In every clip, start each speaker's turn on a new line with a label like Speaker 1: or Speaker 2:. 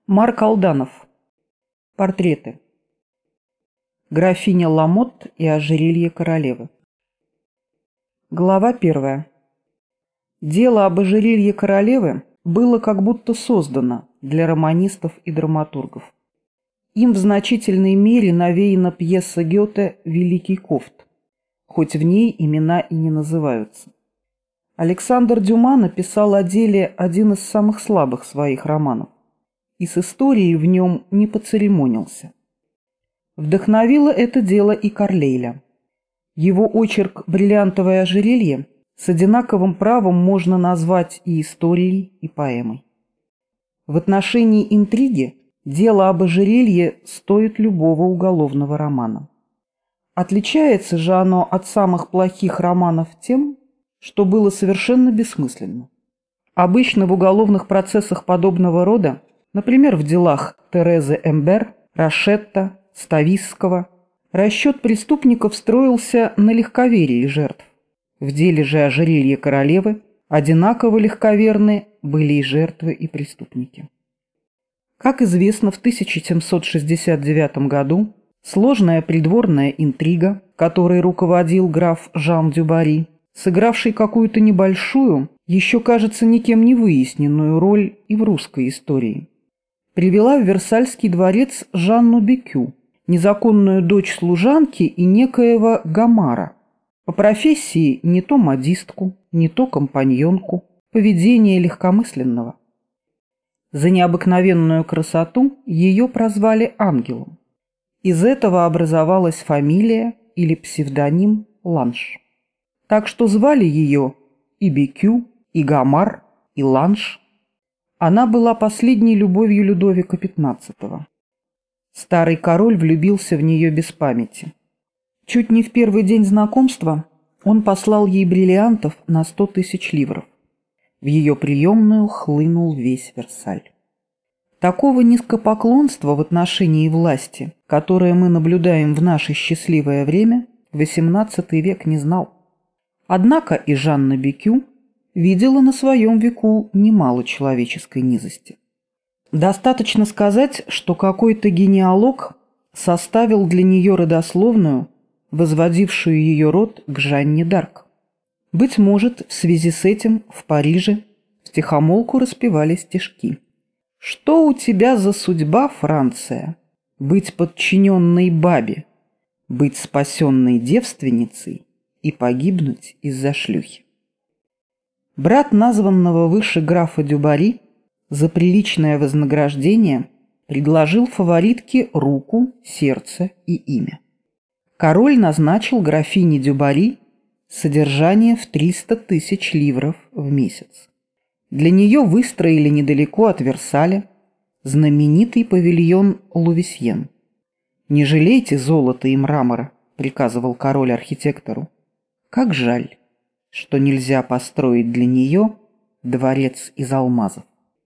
Speaker 1: Марк Алданов. Портреты. Графиня Ламотт и ожерелье королевы. Глава 1. Дело об ожерелье королевы было как будто создано для романистов и драматургов. Им в значительной мере навеяна пьеса Гёте «Великий Кофт», хоть в ней имена и не называются. Александр Дюма написал о деле один из самых слабых своих романов, и с историей в нем не поцеремонился. Вдохновило это дело и Карлейля. Его очерк «Бриллиантовое ожерелье» с одинаковым правом можно назвать и историей, и поэмой. В отношении интриги дело об ожерелье стоит любого уголовного романа. Отличается же оно от самых плохих романов тем, что было совершенно бессмысленно. Обычно в уголовных процессах подобного рода, например, в делах Терезы Эмбер, Рашетта, Стависского, расчет преступников строился на легковерии жертв. В деле же ожерелья королевы одинаково легковерны были и жертвы, и преступники. Как известно, в 1769 году сложная придворная интрига, которой руководил граф Жан Дюбари, сыгравший какую-то небольшую, еще, кажется, никем не выясненную роль и в русской истории, привела в Версальский дворец Жанну Бекю, незаконную дочь служанки и некоего Гомара, по профессии не то модистку, не то компаньонку, поведение легкомысленного. За необыкновенную красоту ее прозвали ангелом. Из этого образовалась фамилия или псевдоним Ланш. Так что звали ее и Бекю, и Гомар, и Ланш. Она была последней любовью Людовика XV. Старый король влюбился в нее без памяти. Чуть не в первый день знакомства он послал ей бриллиантов на 100 000 ливров. В ее приемную хлынул весь Версаль. Такого низкопоклонства в отношении власти, которое мы наблюдаем в наше счастливое время, XVIII век не знал. Однако и Жанна Бекю видела на своем веку немало человеческой низости. Достаточно сказать, что какой-то генеалог составил для нее родословную, возводившую ее род к Жанне д'Арк. Быть может, в связи с этим в Париже втихомолку распевали стишки. «Что у тебя за судьба, Франция? Быть подчиненной бабе, быть спасенной девственницей и погибнуть из-за шлюхи». Брат названного выше графа Дюбари за приличное вознаграждение предложил фаворитке руку, сердце и имя. Король назначил графине Дюбари содержание в 300 000 ливров в месяц. Для нее выстроили недалеко от Версаля знаменитый павильон Лувисьен. «Не жалейте золота и мрамора», — приказывал король архитектору. «Как жаль, что нельзя построить для нее дворец из алмазов».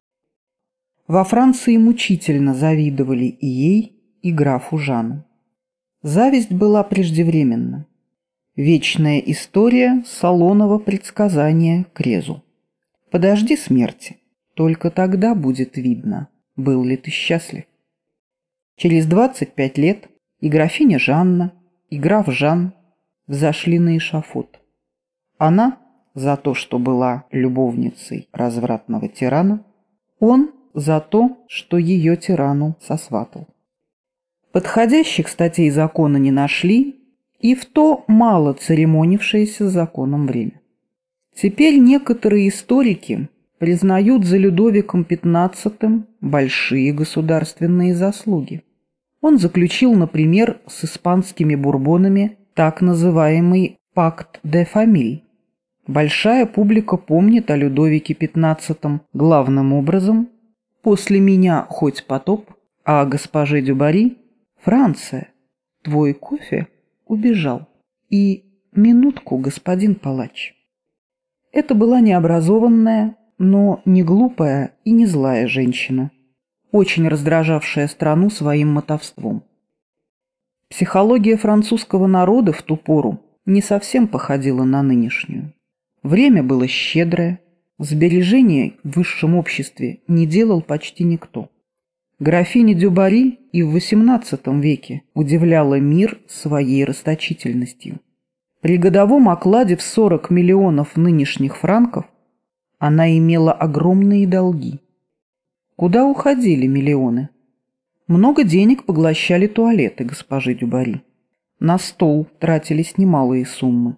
Speaker 1: Во Франции мучительно завидовали и ей, и графу Жану. Зависть была преждевременна. Вечная история Солонова предсказания Крезу. Подожди смерти, только тогда будет видно, был ли ты счастлив. Через 25 лет и графиня Жанна, и граф Жан взошли на эшафот. Она за то, что была любовницей развратного тирана, он за то, что ее тирану сосватал. Подходящих статей закона не нашли, и в то мало церемонившееся с законом время. Теперь некоторые историки признают за Людовиком XV большие государственные заслуги. Он заключил, например, с испанскими бурбонами так называемый «Пакт де Фамиль». Большая публика помнит о Людовике XV главным образом «После меня хоть потоп», а о госпоже Дюбари «Франция, твой кофе убежал» и «Минутку, господин палач». Это была необразованная, но не глупая и не злая женщина, очень раздражавшая страну своим мотовством. Психология французского народа в ту пору не совсем походила на нынешнюю. Время было щедрое, сбережений в высшем обществе не делал почти никто. Графиня Дюбари и в XVIII веке удивляла мир своей расточительностью. При годовом окладе в 40 миллионов нынешних франков она имела огромные долги. Куда уходили миллионы? Много денег поглощали туалеты госпожи Дюбари. На стол тратились немалые суммы.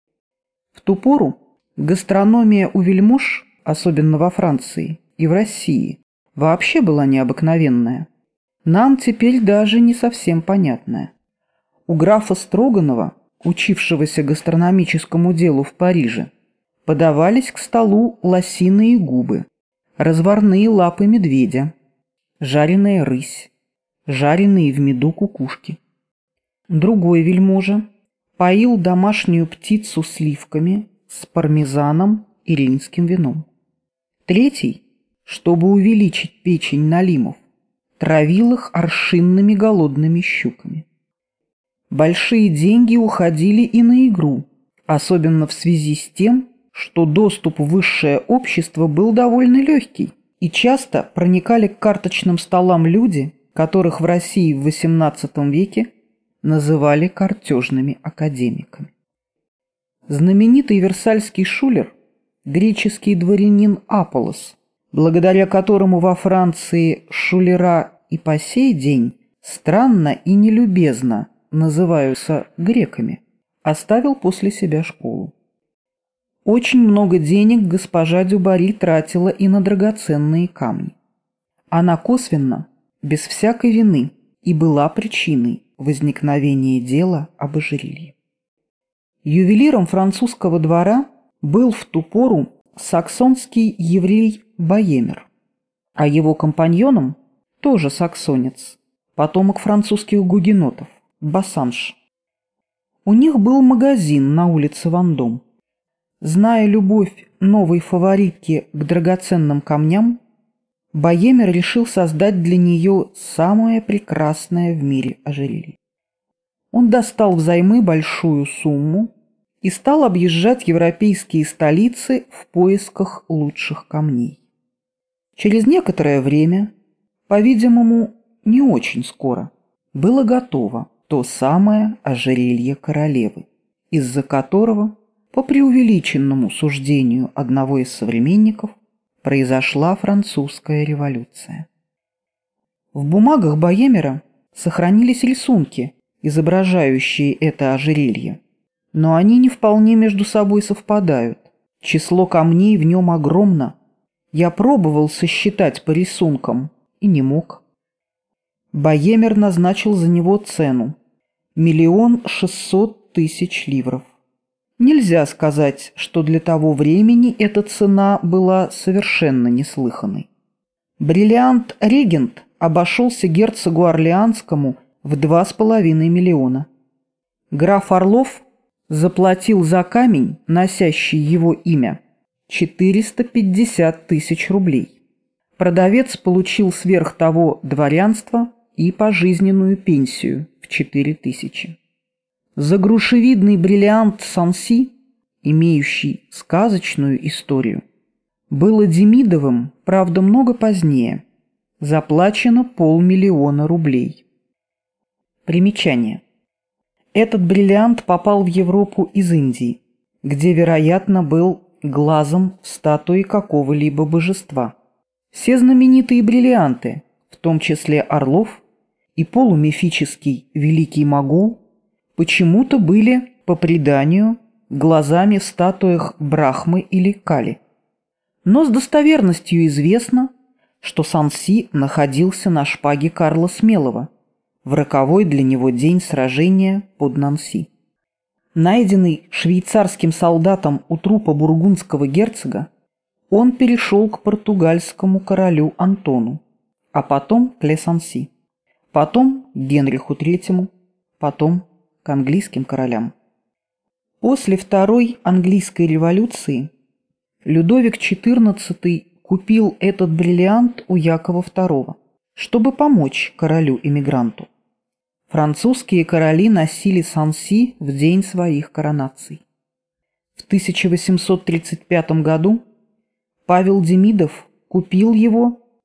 Speaker 1: В ту пору гастрономия у вельмож, особенно во Франции и в России, вообще была необыкновенная. Нам теперь даже не совсем понятная. У графа Строганова, учившегося гастрономическому делу в Париже, подавались к столу лосиные губы, разварные лапы медведя, жареная рысь, жареные в меду кукушки. Другой вельможа поил домашнюю птицу сливками с пармезаном и рейнским вином. Третий, чтобы увеличить печень налимов, травил их аршинными голодными щуками. Большие деньги уходили и на игру, особенно в связи с тем, что доступ в высшее общество был довольно легкий, и часто проникали к карточным столам люди, которых в России в XVIII веке называли картежными академиками. Знаменитый версальский шулер, греческий дворянин Аполлос, благодаря которому во Франции шулера и по сей день странно и нелюбезно называются греками, оставил после себя школу. Очень много денег госпожа Дюбари тратила и на драгоценные камни. Она косвенно, без всякой вины, и была причиной возникновения дела об ожерелье. Ювелиром французского двора был в ту пору саксонский еврей Боемер, а его компаньоном тоже саксонец, потомок французских гугенотов, Бассанж. У них был магазин на улице Вандом. Зная любовь новой фаворитки к драгоценным камням, Боемер решил создать для нее самое прекрасное в мире ожерелье. Он достал взаймы большую сумму и стал объезжать европейские столицы в поисках лучших камней. Через некоторое время, по-видимому, не очень скоро, было готово то самое ожерелье королевы, из-за которого, по преувеличенному суждению одного из современников, произошла французская революция. В бумагах Боемера сохранились рисунки, изображающие это ожерелье, но они не вполне между собой совпадают. Число камней в нем огромно. Я пробовал сосчитать по рисункам и не мог. Боемер назначил за него цену – 1 600 000 ливров. Нельзя сказать, что для того времени эта цена была совершенно неслыханной. Бриллиант «Регент» обошелся герцогу Орлеанскому в 2,5 миллиона. Граф Орлов заплатил за камень, носящий его имя, 450 000 рублей. Продавец получил сверх того дворянство и пожизненную пенсию в 4000. За грушевидный бриллиант Санси, имеющий сказочную историю, было Демидовым, правда, много позднее, заплачено 500 000 рублей. Примечание. Этот бриллиант попал в Европу из Индии, где, вероятно, был глазом в статуе какого-либо божества. Все знаменитые бриллианты, в том числе Орлов и полумифический Великий Могул, почему-то были, по преданию, глазами в статуях Брахмы или Кали. Но с достоверностью известно, что Санси находился на шпаге Карла Смелого в роковой для него день сражения под Нанси. Найденный швейцарским солдатом у трупа бургундского герцога, он перешел к португальскому королю Антону, а потом к Ле Санси, потом к Генриху III, потом к английским королям. После Второй английской революции Людовик XIV купил этот бриллиант у Якова II, чтобы помочь королю-эмигранту. Французские короли носили Санси в день своих коронаций. В 1835 году Павел Демидов купил его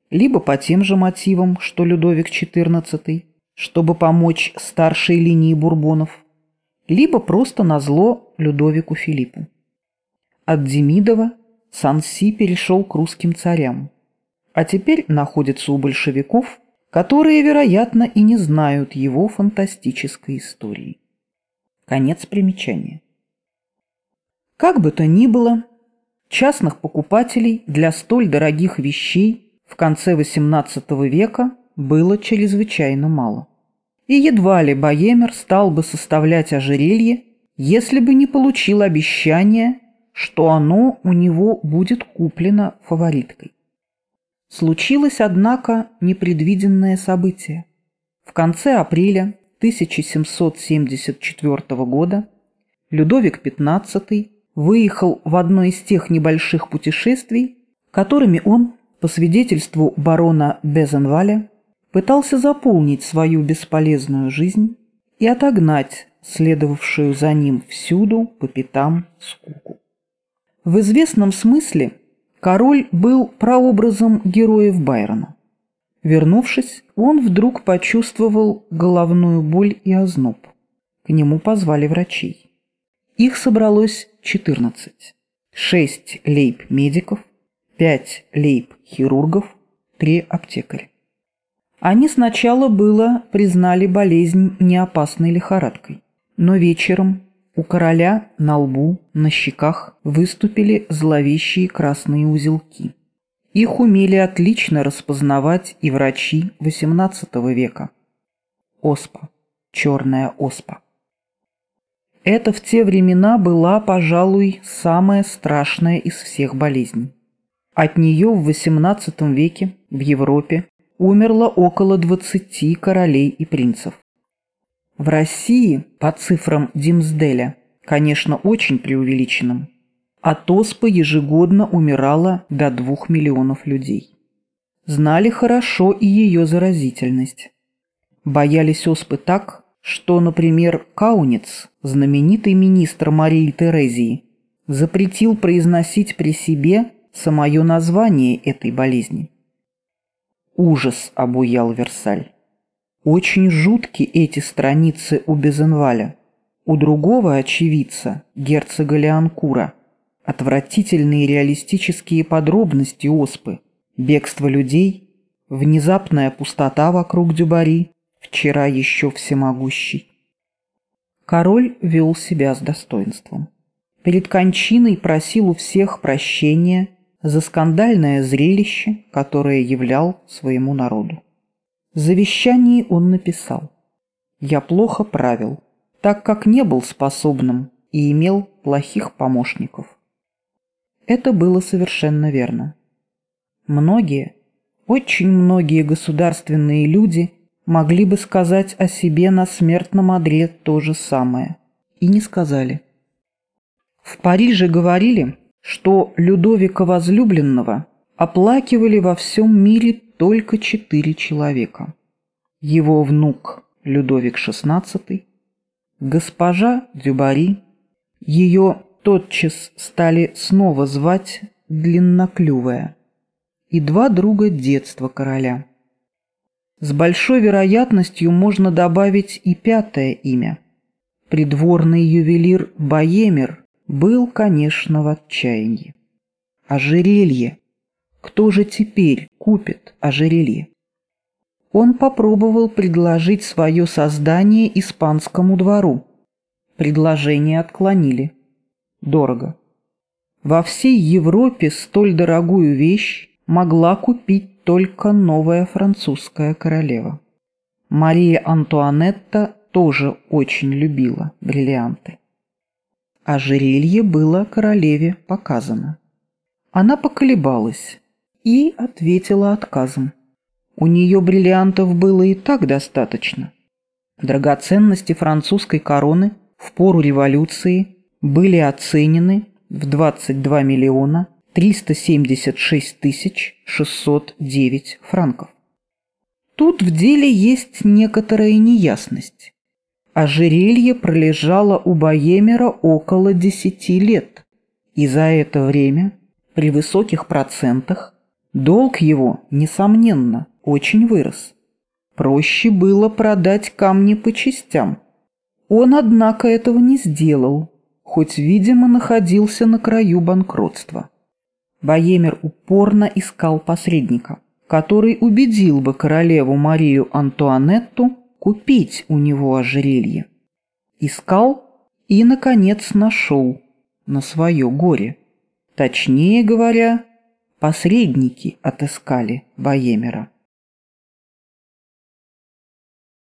Speaker 1: либо по тем же мотивам, что Людовик XIV, чтобы помочь старшей линии Бурбонов, либо просто назло Людовику Филиппу. От Демидова Санси перешел к русским царям, а теперь находится у большевиков, которые, вероятно, и не знают его фантастической истории. Конец примечания. Как бы то ни было, частных покупателей для столь дорогих вещей в конце XVIII века было чрезвычайно мало. И едва ли Боемер стал бы составлять ожерелье, если бы не получил обещание, что оно у него будет куплено фавориткой. Случилось, однако, непредвиденное событие. В конце апреля 1774 года Людовик XV выехал в одно из тех небольших путешествий, которыми он, по свидетельству барона Безенваля, пытался заполнить свою бесполезную жизнь и отогнать следовавшую за ним всюду по пятам скуку. В известном смысле король был прообразом героев Байрона. Вернувшись, он вдруг почувствовал головную боль и озноб. К нему позвали врачей. Их собралось 14. 6 лейб-медиков, 5 лейб-хирургов, 3 аптекаря. Они сначала признали болезнь неопасной лихорадкой, но вечером у короля на лбу, на щеках выступили зловещие красные узелки. Их умели отлично распознавать и врачи XVIII века. Оспа, черная оспа. Это в те времена была, пожалуй, самая страшная из всех болезней. От нее в XVIII веке в Европе умерло около 20 королей и принцев. В России, по цифрам Димсделя, конечно, очень преувеличенным, от оспы ежегодно умирало до 2 миллионов людей. Знали хорошо и ее заразительность. Боялись оспы так, что, например, Кауниц, знаменитый министр Марии Терезии, запретил произносить при себе самое название этой болезни. Ужас обуял Версаль. Очень жутки эти страницы у Безенваля. У другого очевидца, герцога Леонкура, отвратительные реалистические подробности оспы, бегство людей, внезапная пустота вокруг Дюбари, вчера еще всемогущий. Король вел себя с достоинством. Перед кончиной просил у всех прощения за скандальное зрелище, которое являл своему народу. В завещании он написал: «Я плохо правил, так как не был способным и имел плохих помощников». Это было совершенно верно. Многие, очень многие государственные люди могли бы сказать о себе на смертном одре то же самое, и не сказали. В Париже говорили, что Людовика возлюбленного оплакивали во всем мире только 4 человека. Его внук Людовик XVI, госпожа Дюбари, ее тотчас стали снова звать Длинноклювая, и 2 друга детства короля. С большой вероятностью можно добавить и 5-е имя. Придворный ювелир Боемер был, конечно, в отчаянии. Ожерелье. Кто же теперь купит ожерелье? Он попробовал предложить свое создание испанскому двору. Предложение отклонили. Дорого. Во всей Европе столь дорогую вещь могла купить только новая французская королева. Мария Антуанетта тоже очень любила бриллианты. Ожерелье было королеве показано. Она поколебалась и ответила отказом. У нее бриллиантов было и так достаточно. Драгоценности французской короны в пору революции были оценены в 22 миллиона 376 тысяч 609 франков. Тут в деле есть некоторая неясность. Ожерелье пролежало у Боемера около 10 лет, и за это время при высоких процентах Долг его, несомненно, очень вырос. Проще было продать камни по частям. Он, однако, этого не сделал, хоть, видимо, находился на краю банкротства. Боемер упорно искал посредника, который убедил бы королеву Марию Антуанетту купить у него ожерелье. Искал и, наконец, нашел на свое горе. Точнее говоря, посредники отыскали Боемера.